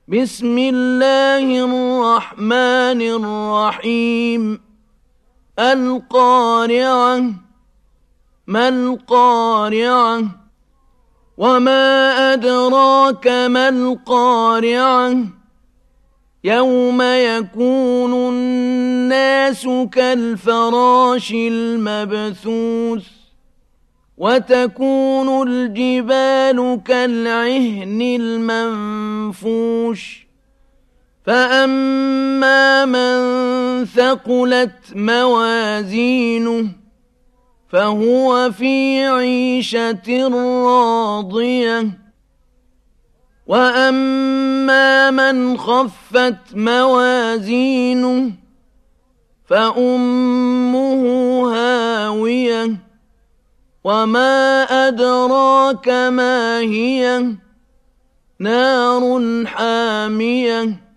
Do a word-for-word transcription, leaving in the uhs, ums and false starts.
بسم الله الرحمن الرحيم القارعة ما القارعة وما أدراك ما القارعة يوم يكون الناس كالفراش المبثوث وتكون الجبال كالعهن المنفوش فأما من ثقلت موازينه فهو في عيشة راضية وأما من خفت موازينه فأمه هاوية وما أدراك ما هي نار حامية